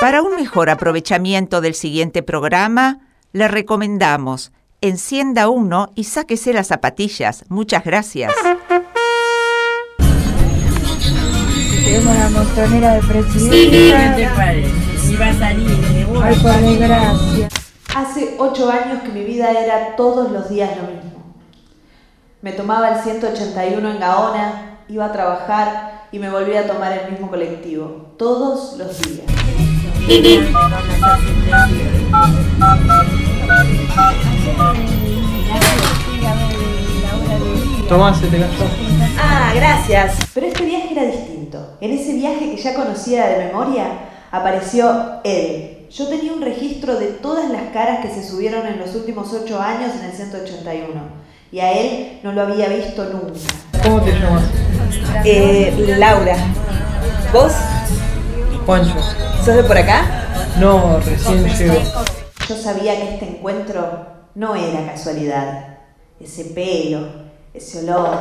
Para un mejor aprovechamiento del siguiente programa, le recomendamos encienda uno y sáquese las zapatillas. Muchas gracias. Tenemos la montonera del presidente. Sí, ¿qué te parece? Iba a salir de vos. Ay, por desgracia. Hace 8 años que mi vida era todos los días lo mismo. Me tomaba el 181 en Gaona, iba a trabajar y me volvía a tomar el mismo colectivo. Todos los días. Tomás, se te gastó. Ah, gracias. Pero este viaje era distinto. En ese viaje que ya conocía de memoria, apareció él. Yo tenía un registro de todas las caras que se subieron en los últimos 8 años en el 181. Y a él no lo había visto nunca. ¿Cómo te llamas? Laura. ¿Vos? Juancho. ¿Sos de por acá? No, recién llego. Yo sabía que este encuentro no era casualidad. Ese pelo, ese olor.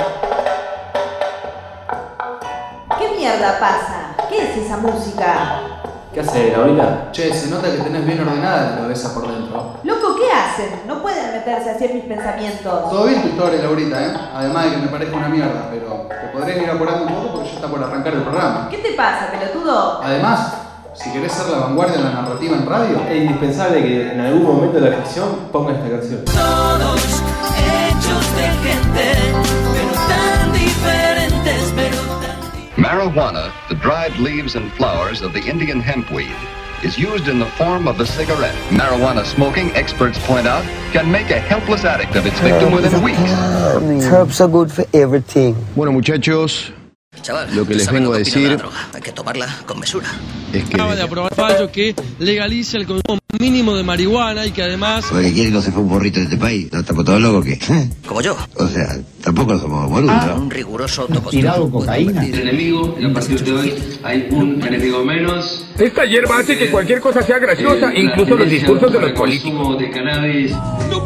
¿Qué mierda pasa? ¿Qué es esa música? ¿Qué hace, Laurita? Che, se nota que tenés bien ordenada la cabeza por dentro. Loco, ¿qué hacen? No pueden meterse así en mis pensamientos. Todo bien tu historia, Laurita, ¿eh? Además de que me parezca una mierda, pero te podrías ir apurando un poco porque ya está por arrancar el programa. ¿Qué te pasa, pelotudo? Además, si querés ser la vanguardia en la narrativa en radio, Es indispensable que en algún momento de la ficción ponga esta canción. Todos hechos de gente, pero tan diferentes, pero tan... Marijuana, the dried leaves and flowers of the Indian hempweed, is used in the form of a cigarette. Marijuana smoking, experts point out, can make a helpless addict of its victim within weeks. Herbs are good for everything. Bueno, muchachos, chaval, lo que les vengo a decir hay que tomarla con mesura. Es que acaba de aprobar un fallo que legaliza el consumo mínimo de marihuana y que además... Porque quiere que no se fue un borrito de este país. ¿No estamos todos locos qué? Como yo. O sea, tampoco somos boludos, ¿no? Un riguroso autocontrol. ¿Tirado cocaína? El enemigo, en el partido de hoy, hay un enemigo menos. Esta hierba hace que cualquier cosa sea graciosa, incluso los discursos de los políticos. El consumo de cannabis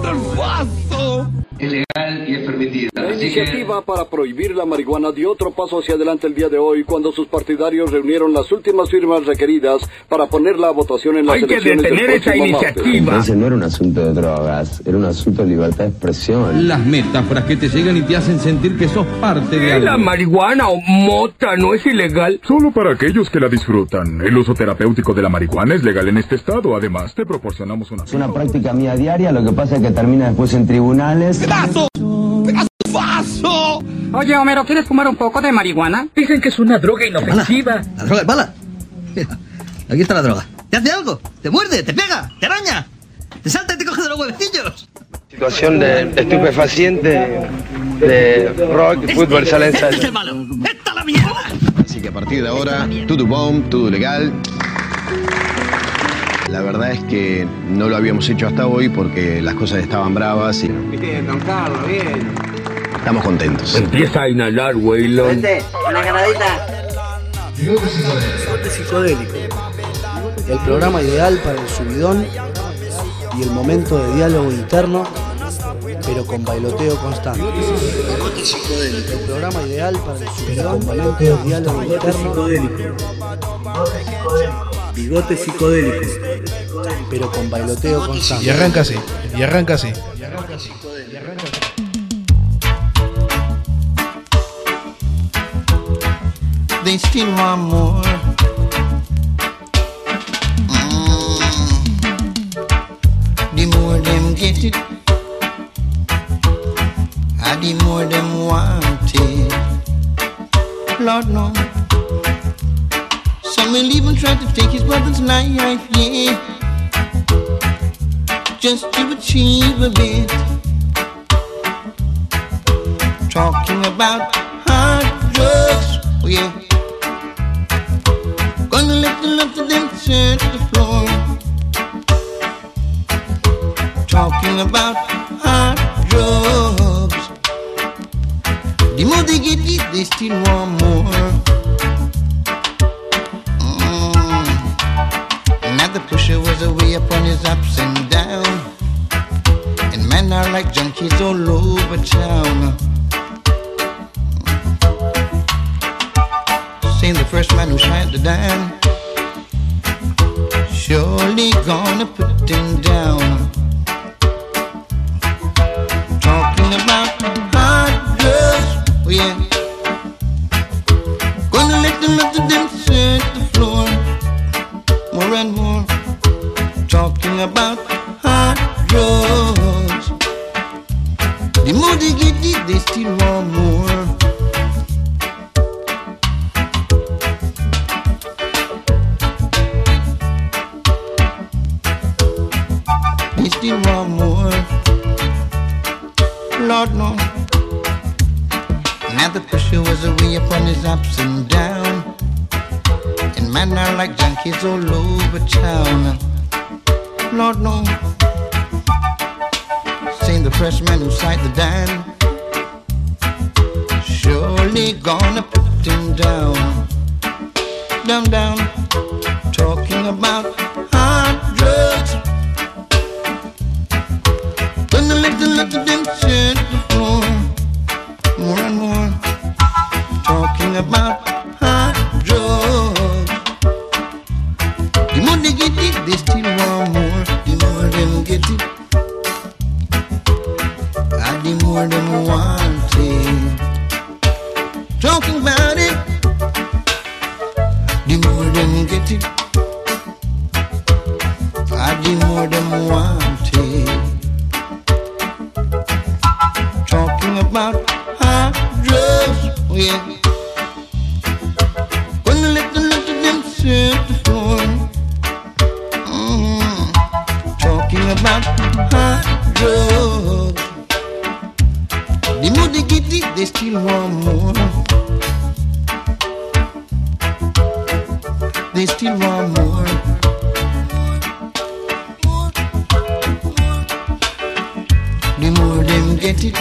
es legal y es permitida. La iniciativa para prohibir la marihuana dio otro paso hacia adelante el día de hoy cuando sus partidarios reunieron las últimas firmas requeridas para ponerla a votación en las elecciones del próximo martes. Hay que detener esa iniciativa. Entonces no era un asunto de drogas, era un asunto de libertad de expresión. Las metáforas que te llegan y te hacen sentir que sos parte de algo. La marihuana o mota no es ilegal. Solo para aquellos que la disfrutan. El uso terapéutico de la marihuana es legal en este estado. Además, te proporcionamos una... Es una práctica mía diaria, lo que pasa es que termina después en tribunales. ¡Pedazo! ¡Pedazo! Oye, Homero, ¿quieres fumar un poco de marihuana? Dicen que es una droga inofensiva. La droga es mala. Mira, aquí está la droga. ¿Te hace algo? ¿Te muerde? ¿Te pega? ¿Te araña? ¿Te salta y te coge de los huevecillos? Situación de estupefaciente, de rock, fútbol, sale Este es el malo. ¡Esta la mierda! Así que a partir de ahora, todo bomb, todo legal. La verdad es que no lo habíamos hecho hasta hoy porque las cosas estaban bravas y... Bien, don Carlos, bien. Estamos contentos. Empieza a inhalar, Waylon. Una ganadita. Bigote psicodélico. El programa ideal para el subidón y el momento de diálogo interno, pero con bailoteo constante. Bigote psicodélico. El programa ideal para el subidón, momento de diálogo interno. Bigote psicodélico, pero con bailoteo constante. Y arranca así, y arranca así. They still want more. The more them get it, and the more them want it. Lord no. Some will even try to take his brother's life, yeah, just to achieve a bit. Talking about hard drugs, oh yeah. Gonna let the love to them turn to the floor. Talking about hard drugs. The more they get it, they still want more. Now the pusher was away upon his ups and downs, and men are like junkies all over town. Saying the first man who shot the dime surely gonna put him down. Talking about hard drugs, oh yeah. Gonna let them set the floor more and more. Talking about hard drugs. The more they get it, they still want more. They still want more. Lord no. Now the pressure was away upon his ups and down, and men are like junkies all over town. Lord no. Saying the fresh man who sight the dam, surely gonna put him down. Down, down. Talking about hard drugs. Gonna let them set the floor more and more. Talking about hard drugs. The more they get it, they still want more. The more them get it, the more them want it. Talking about it, the more them get it, the more them want it. Talking about hard drugs, oh yeah. Gonna let them set the floor. Talking about hard drugs. The more they get it, they still want more. They still want more. The more them get it,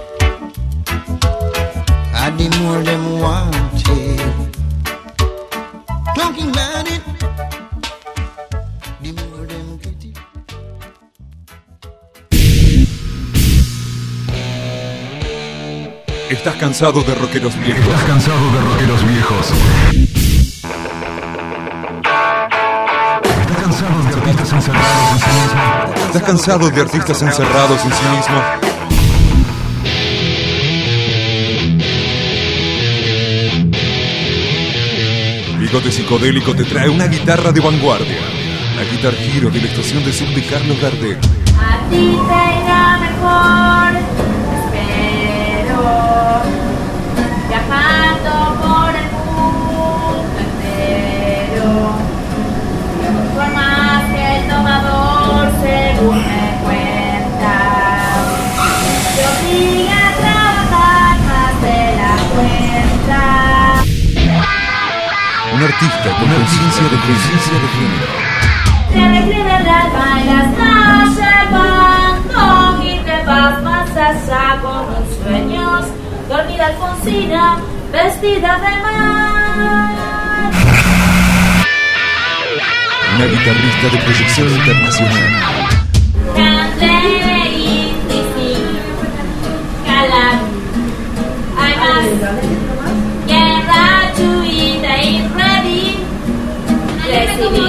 the more them want it. Talking about it, the more them get it. ¿Estás cansado de rockeros viejos? ¿Estás cansado de rockeros viejos? ¿Estás cansado de artistas encerrados en sí mismos? ¿Estás cansado de artistas encerrados en sí mismos? Bigote Psicodélico te trae una guitarra de vanguardia. La Guitar Hero de la estación de subte Carlos Gardel. A ti te irá mejor, espero, viajando por el mundo entero. Por más que el tomador, según me cuenta, te obliga a trabajar más de la cuenta. Un artista con conciencia de género. Te reclina el alma y las calles llevando y te vas más allá con tus sueños. Dormida Alfonsina, vestida de mar. Una guitarrista de proyección internacional. Grande y difícil, calar. Hay más. Guerra, chuita y ready. Recibir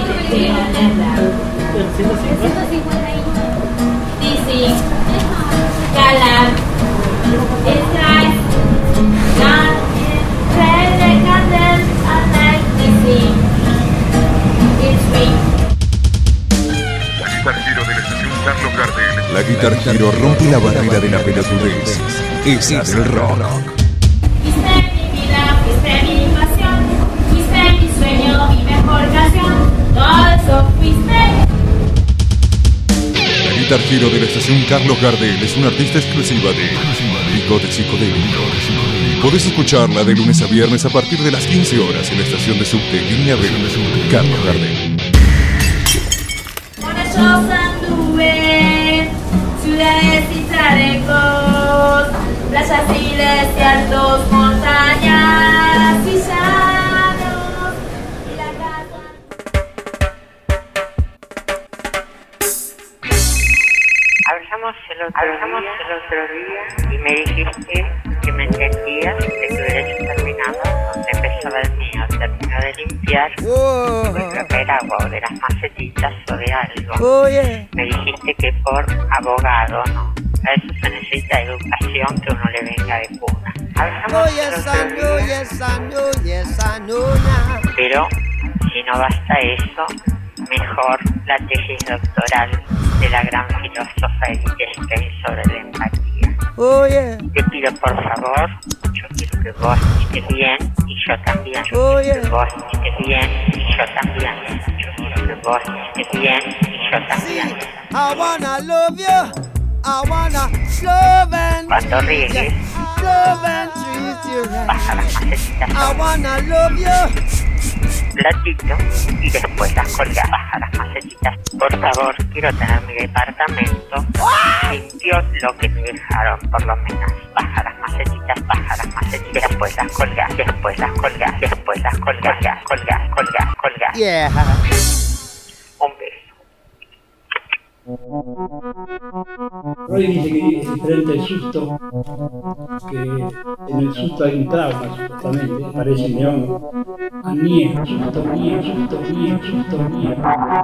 DC, Galar, Strike, Gun, Red, Candle, and Night DC. It's free. La Guitar Hero de la estación Carlos Gardel. La Guitar Hero rompe la barrera de la pelotudez. Esa del rock. Fuiste mi vida, fuiste mi pasión, fuiste mi sueño, mi mejor canción. Todo eso fuiste. La Guitar Hero de la estación Carlos Gardel es una artista exclusiva de Bigote Psicodélico. Podés escucharla de lunes a viernes a partir de las 15 horas en la estación de subte Línea B, Carlos Gardel. Con ellos anduve, ciudades y chalecos, playas y desiertos, montañas y llanos, y la casa. Hablamos el otro día y me dijiste que me entendías, que tu derecho terminaba donde empezó. estaba el mío, terminó de limpiar, fue a traer agua o de las macetitas o de algo. Me dijiste que por abogado, ¿no? A eso se necesita educación, que uno le venga de cuna. Hablamos pero si no basta eso, mejor la tesis doctoral de la gran filósofa Edith Stein sobre la empatía. Te pido por favor, yo quiero que vos estés bien y yo también. Yo quiero que vos estés bien y yo también. Yo quiero que vos estés bien y yo también. I wanna love you. I wanna love and cuando riegues, baja las macetitas. I wanna love you. Platito y después las colgas. Baja las macetitas. Por favor, quiero tener mi departamento limpio, lo que me dejaron por lo menos. Baja las macetitas, después las colgas, después las colgas, después las colgas, colgas. Yeah. Un beso. Roy dice que es diferente el susto, que en el susto hay un trauma, supuestamente, aparece el león. A miedo, susto, miedo, susto, miedo, susto, miedo.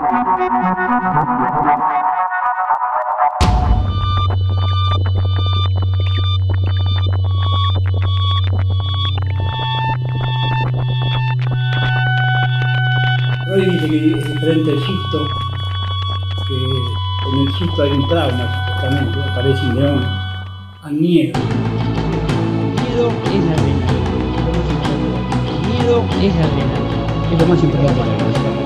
Roy dice que es diferente el susto, que en el susto hay un trauma, supuestamente, aparece un león. A miedo. Miedo es la adrenalina. Miedo es la adrenalina. Es lo más importante para nosotros.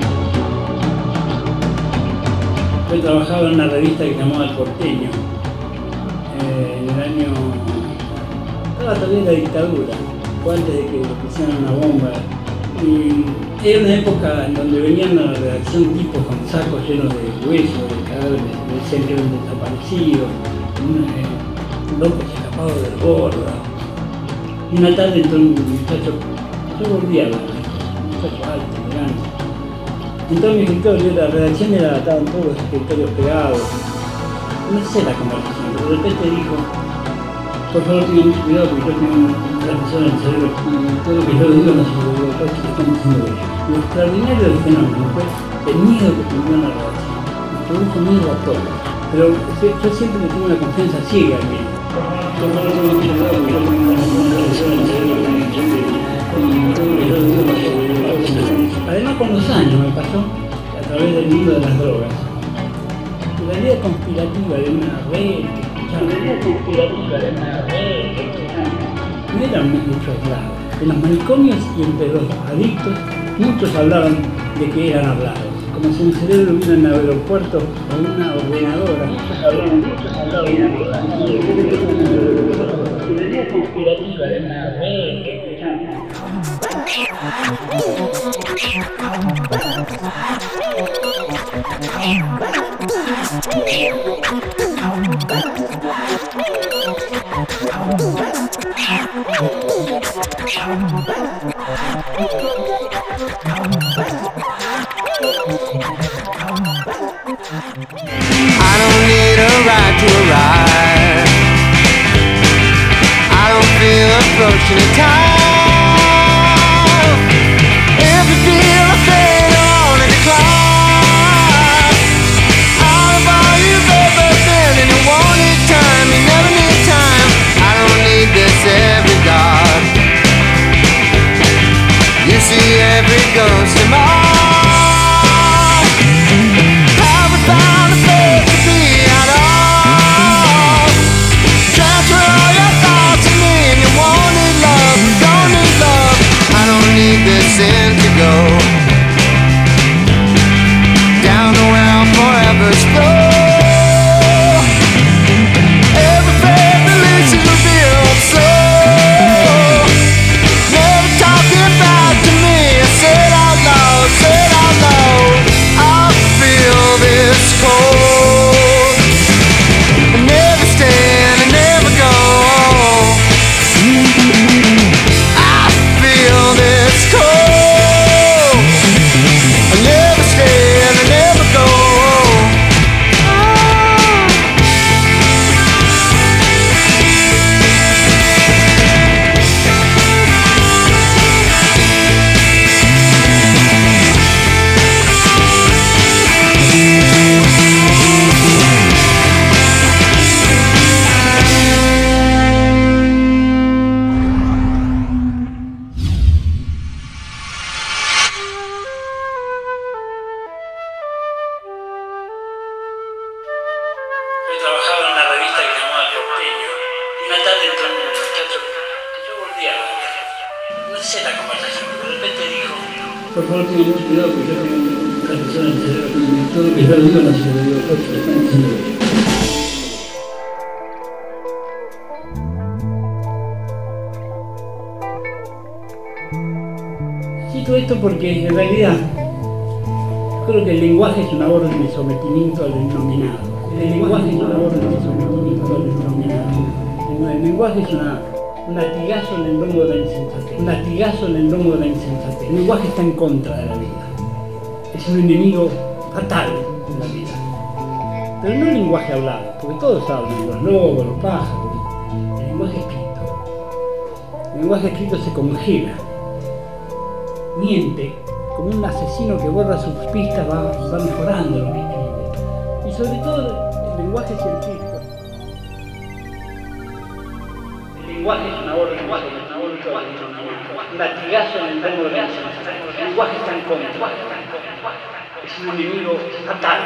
Yo trabajaba en una revista que se llamaba El Porteño, en el año... Estaba todavía la dictadura, fue antes de que pusieran una bomba. Y era una época en donde venían a la redacción tipos con sacos llenos de huesos, de cadáveres, decían que eran desaparecidos, locos escapados del borda. Y una tarde entró un muchacho, yo volví a hablar, un muchacho alto, grande. Entró mi escritorio, la redacción estaban todos los escritorios pegados. No sé la conversación, pero de repente dijo, por favor tengan mucho cuidado porque yo tengo un transmisor en el cerebro y todo lo que yo digo no se lo digo, todo que están diciendo de ellos. Lo extraordinario del fenómeno fue el miedo que tuvo en la redacción. Nos produjo miedo a todos. Pero yo siempre le tengo una confianza ciega al miedo. Por favor tengan mucho cuidado porque yo tengo un transmisor en el cerebro y todo lo que yo digo no se lo digo. Además con los años me pasó a través del mundo de las drogas. La idea conspirativa de una red, no eran muchos aislados. En los manicomios y entre los adictos, muchos hablaban de que eran hablados. Como si en el cerebro hubiera en el aeropuerto o una ordenadora. Muchos hablaban de la idea conspirativa de una red. I don't need a ride to arrive. I don't feel approaching a time. Every deal I fail on a decline. Out of all you've ever been, and you wanted time, you never need time. I don't need this every God. You see every ghost in my go down the well forever flow. Every faith releases revealed soul. Never talking back to me. I said out loud, Por favor, tengan mucho cuidado porque yo tengo una persona en el cerebro que todo lo que yo digo no se lo digo a otros que están diciendo. Cito esto porque en realidad creo que el lenguaje es una orden de sometimiento al denominado. El lenguaje es una orden de sometimiento al denominado. El lenguaje es un latigazo en el lomo de la insensatez. Un latigazo en el lomo de la insensatez. El lenguaje está en contra de la vida. Es un enemigo fatal en la vida. Pero no el lenguaje hablado, porque todos hablan, los lobos, los pájaros. El lenguaje escrito. El lenguaje escrito se congela. Miente, como un asesino que borra sus pistas, va mejorando lo que escribe. Y sobre todo el lenguaje científico. El lenguaje es una orden, un latigazo en el lomo de la insensatez. El lenguaje está en contra. Es un enemigo fatal.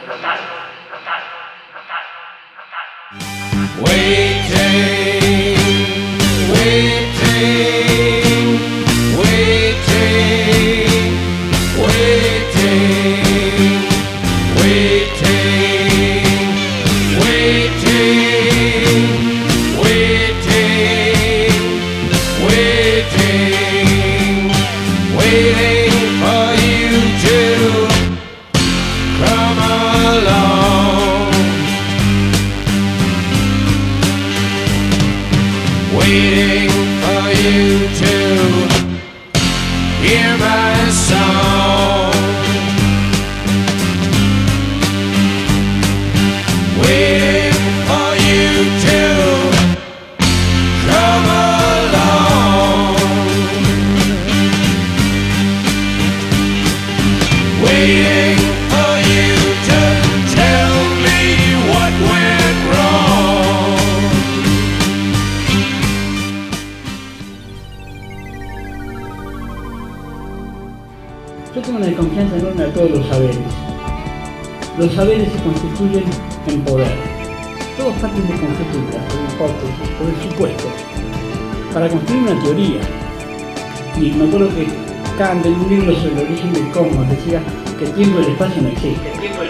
Yo tengo una desconfianza enorme a todos los saberes. Los saberes se constituyen en poder. Todos parten de conjeturas, de hipótesis, o de supuestos, para construir una teoría. Y me acuerdo que Kant, en un libro sobre el origen del cosmos, decía que el tiempo y el espacio no existen.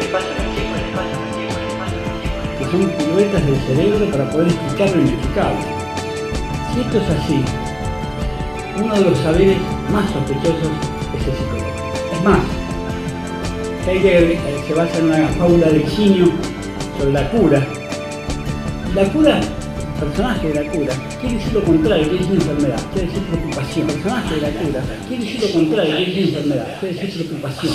Que son piruetas del cerebro para poder explicar lo inexplicable. Si esto es así, uno de los saberes más sospechosos es el psicológico. Es más, Heidegger se basa en una fábula de Exinio sobre la cura. La cura, el personaje de la cura, quiere decir lo contrario, quiere decir enfermedad, quiere decir preocupación. El personaje de la cura quiere decir lo contrario, quiere decir enfermedad, quiere decir preocupación.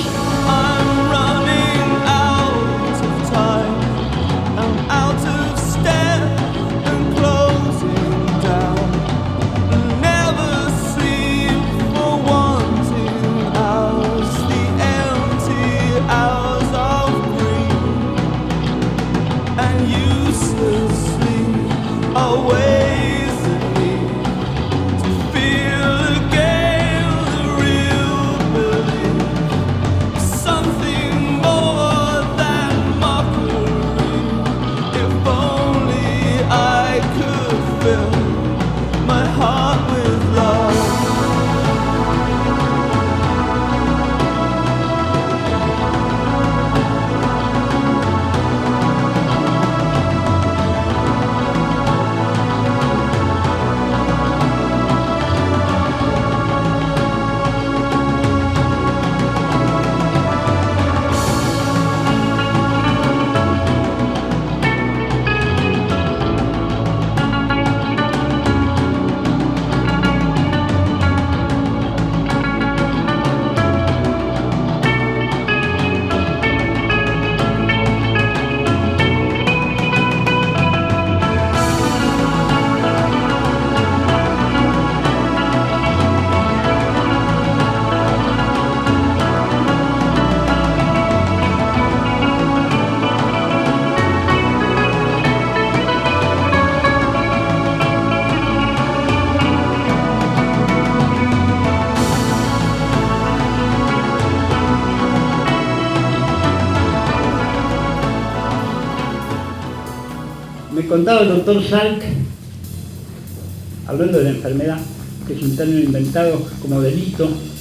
Me contaba el doctor Salk, hablando de la enfermedad, que es un término inventado como delito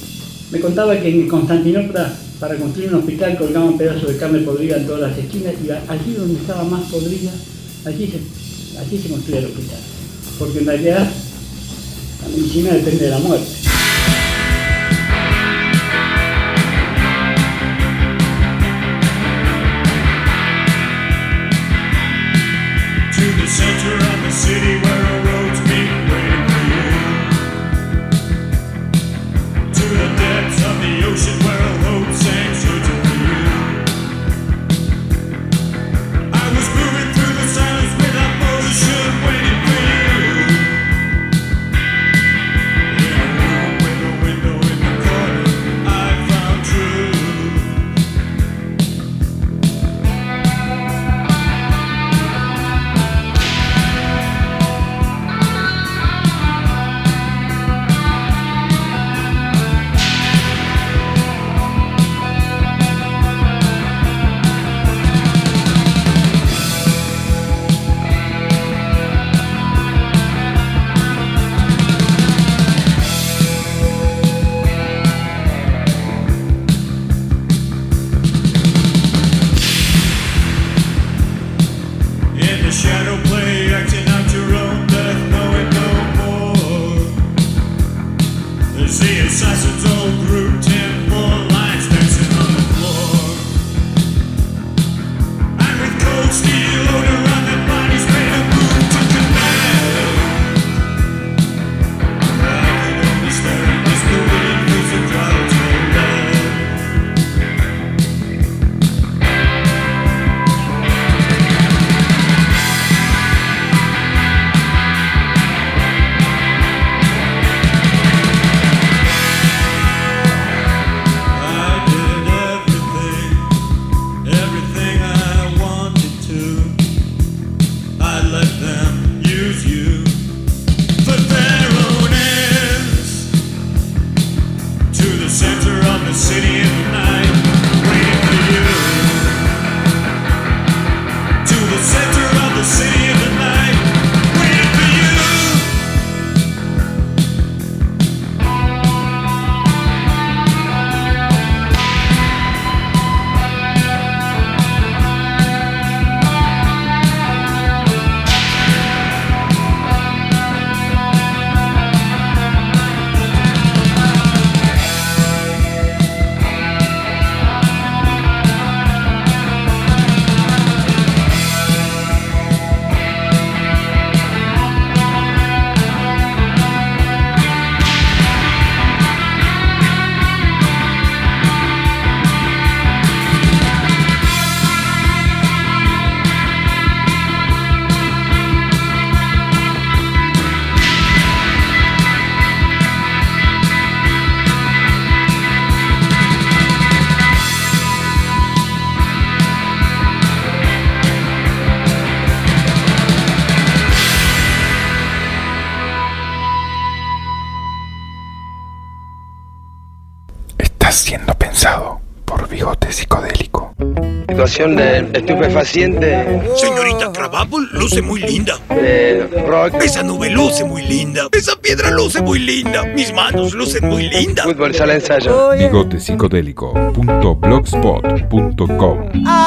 Me contaba que en Constantinopla, para construir un hospital, colgaban pedazos de carne podrida en todas las esquinas y allí donde estaba más podrida, allí se construía el hospital. Porque en realidad la medicina depende de la muerte. Center of the city where a road's being waiting for you. To the depths of the ocean where a hope sank searching for you. I was moving through the silence without motion, waiting for you. In a room with a window in the corner, I found truth. Shadow play, acting out your own death, knowing no more. There's the assassin's old group, 10 more lines dancing on the floor. And with cold steel odor on their bodies, made a move to command. I can only stare in disbelief as the clouds roll down. Siendo pensado por Bigote Psicodélico. Situación de estupefaciente. Señorita Krabappel luce muy linda. Rock. Esa nube luce muy linda. Esa piedra luce muy linda. Mis manos lucen muy lindas. Fútbol sala de ensayo. Bigotepsicodélico.blogspot.com.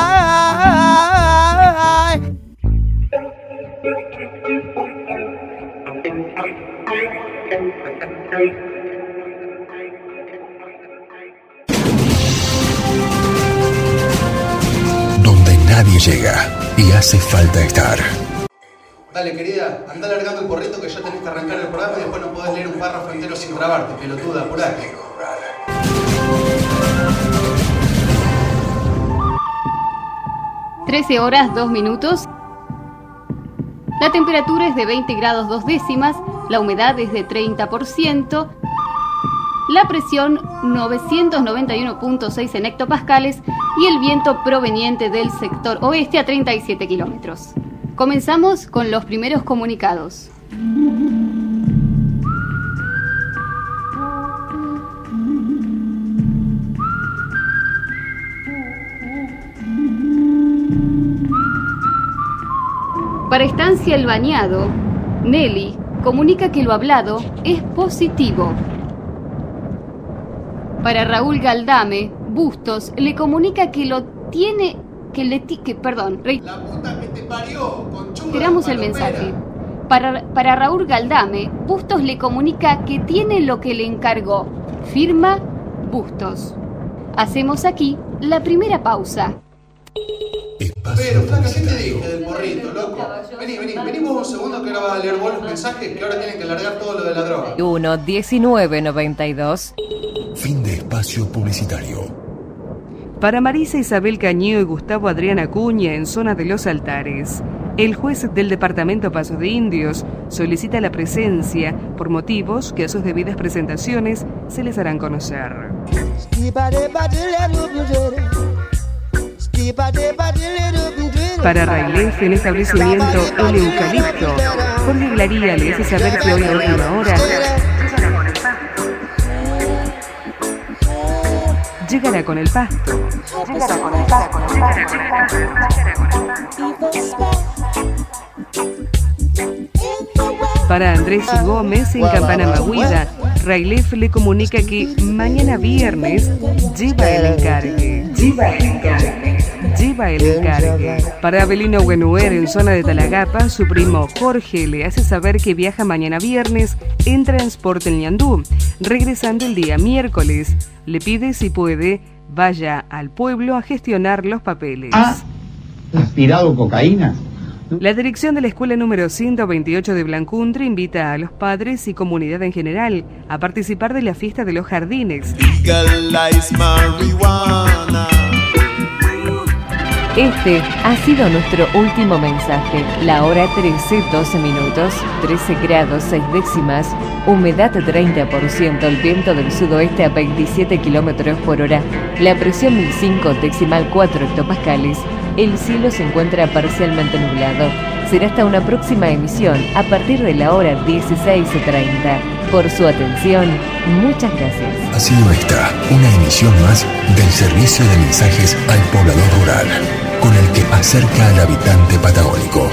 Donde nadie llega y hace falta estar. Dale, querida, anda largando el porrito que ya tenés que arrancar el programa y después no podés leer un párrafo entero sin trabarte, pelotuda, apurate. 13 horas 2 minutos. La temperatura es de 20 grados 2 décimas, la humedad es de 30%, la presión 991.6 en hectopascales y el viento proveniente del sector oeste a 37 kilómetros. Comenzamos con los primeros comunicados. Para Estancia El Bañado, Nelly comunica que lo hablado es positivo. Para Raúl Galdame, Bustos le comunica que lo tiene... La puta que te parió, conchuda. Tiramos el mensaje. Para Raúl Galdame, Bustos le comunica que tiene lo que le encargó. Firma Bustos. Hacemos aquí la primera pausa. Pero, flaca, ¿qué te dije del porrito, loco? Vení vos un segundo que ahora vas a leer vos los mensajes que ahora tienen que largar todo lo de la droga. 1-1992. Fin de espacio publicitario. Para Marisa Isabel Cañeo y Gustavo Adrián Acuña en zona de Los Altares, el juez del departamento Pasos de Indios solicita la presencia por motivos que a sus debidas presentaciones se les harán conocer. Para Railef en establecimiento El Eucalipto, Jorge Glaría le hace saber que hoy a última hora llegará con el pasto. Para Andrés Gómez en Campana Maguida, Railef le comunica que mañana viernes lleva el encargue. Para Abelino Buenuer en zona de Talagapa, su primo Jorge le hace saber que viaja mañana viernes en Transporte El Ñandú, regresando el día miércoles. Le pide si puede, vaya al pueblo a gestionar los papeles. ¿Ha aspirado cocaína? La dirección de la escuela número 128 de Blancundre invita a los padres y comunidad en general a participar de la fiesta de los jardines. Este ha sido nuestro último mensaje. La hora 13:12 minutos, 13 grados 6 décimas, humedad 30%, el viento del sudoeste a 27 kilómetros por hora, la presión 1005,4 hectopascales. El cielo se encuentra parcialmente nublado. Será hasta una próxima emisión a partir de la hora 16:30. Por su atención, muchas gracias. Ha sido esta una emisión más del servicio de mensajes al poblador rural, con el que acerca al habitante patagónico.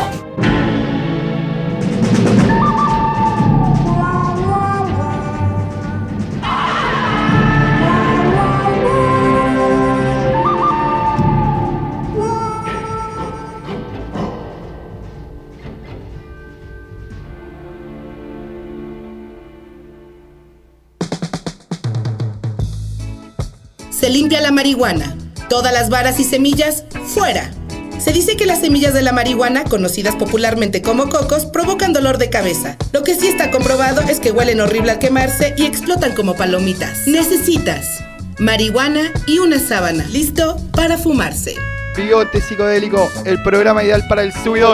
Se limpia la marihuana. Todas las varas y semillas, fuera. Se dice que las semillas de la marihuana, conocidas popularmente como cocos, provocan dolor de cabeza. Lo que sí está comprobado es que huelen horrible al quemarse y explotan como palomitas. Necesitas marihuana y una sábana. Listo para fumarse. Bigote Psicodélico, el programa ideal para el subidón.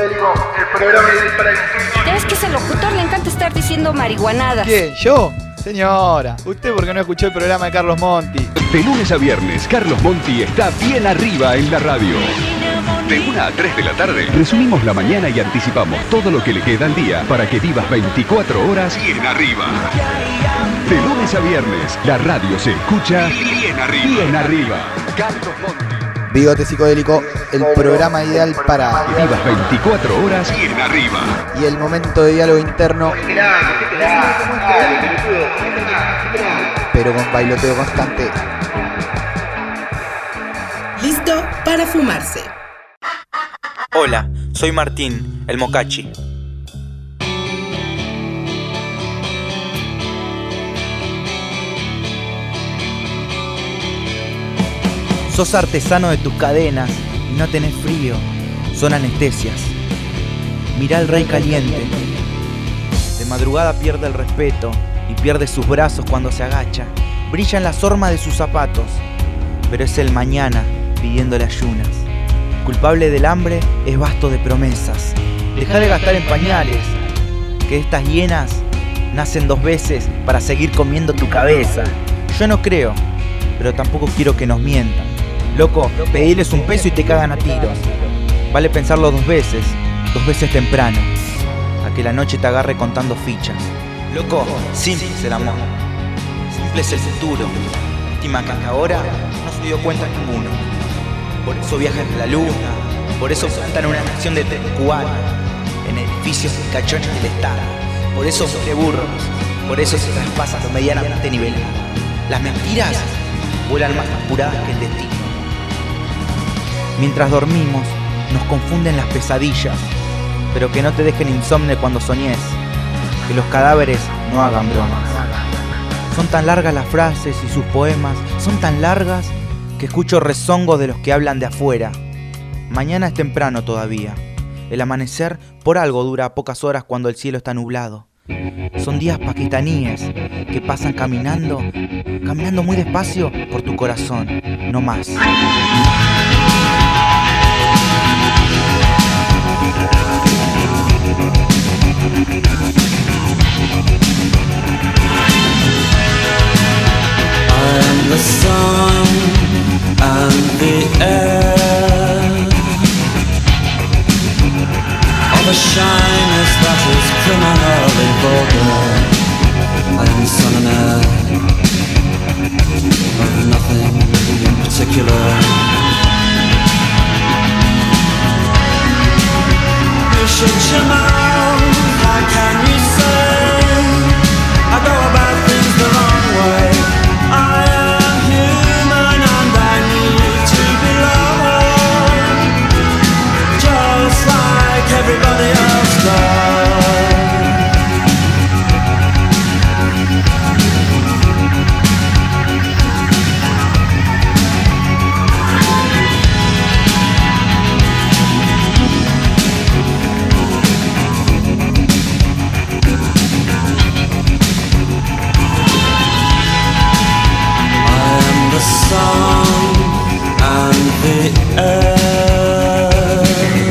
Ya ves que ese locutor le encanta estar diciendo marihuanadas. ¿Quién? ¿Yo? Señora, ¿usted por qué no escuchó el programa de Carlos Monti? De lunes a viernes, Carlos Monti está bien arriba en la radio. De 1 a 3 de la tarde, resumimos la mañana y anticipamos todo lo que le queda al día para que vivas 24 horas bien arriba. De lunes a viernes, la radio se escucha bien arriba. Carlos Monti. Bigote Psicodélico, el programa ideal para que vivas 24 horas bien arriba. Y el momento de diálogo interno, pero con bailoteo constante. Listo para fumarse. Hola, soy Martín, el Mocachi. Sos artesano de tus cadenas y no tenés frío, son anestesias. Mirá al rey caliente. De madrugada pierde el respeto y pierde sus brazos cuando se agacha. Brillan las hormas de sus zapatos, pero es el mañana pidiéndole ayunas. Culpable del hambre es vasto de promesas. Dejá de gastar en pañales, que estas hienas nacen 2 veces para seguir comiendo tu cabeza. Yo no creo, pero tampoco quiero que nos mientan. Loco, pediles un peso y te cagan a tiros. Vale pensarlo 2 veces temprano, a que la noche te agarre contando fichas. Loco, simple es el amor, simple es el futuro. Lástima que hasta ahora no se dio cuenta ninguno. Por eso viajan a la luna, por eso plantan una nación de tren cubana en edificios y cachones del Estado. Por eso de burros, por eso se traspasa lo medianamente nivelado. Las mentiras vuelan más apuradas que el destino. Mientras dormimos, nos confunden las pesadillas, pero que no te dejen insomne cuando soñes, que los cadáveres no hagan bromas. Son tan largas las frases y sus poemas, son tan largas que escucho rezongos de los que hablan de afuera. Mañana es temprano todavía. El amanecer por algo dura pocas horas cuando el cielo está nublado. Son días pakistaníes que pasan caminando muy despacio por tu corazón, no más. I am the sun and the air of a shyness that is criminally vulgar. I am the sun and air of nothing in particular. You should chill out, how can you say I go about things the wrong way? I am human and I need to be loved, just like everybody else does. Sun and the air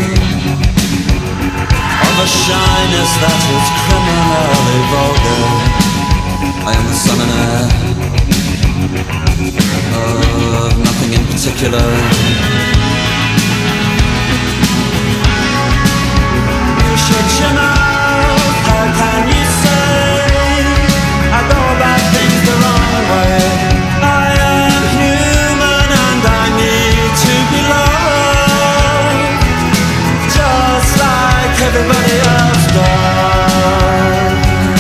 of a shyness that is criminally vulgar. I am the sun and air of nothing in particular. You should chill out, how can you say I go about things the wrong way? Everybody else does.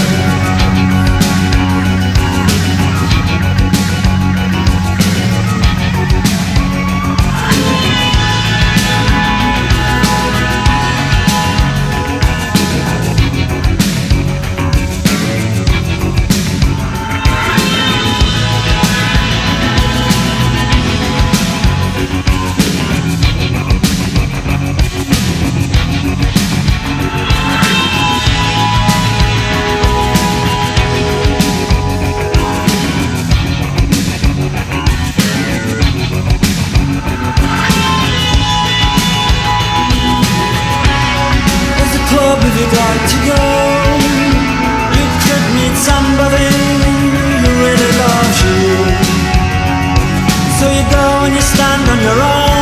You'd like to go, you could meet somebody who really loves you. So you go and you stand on your own.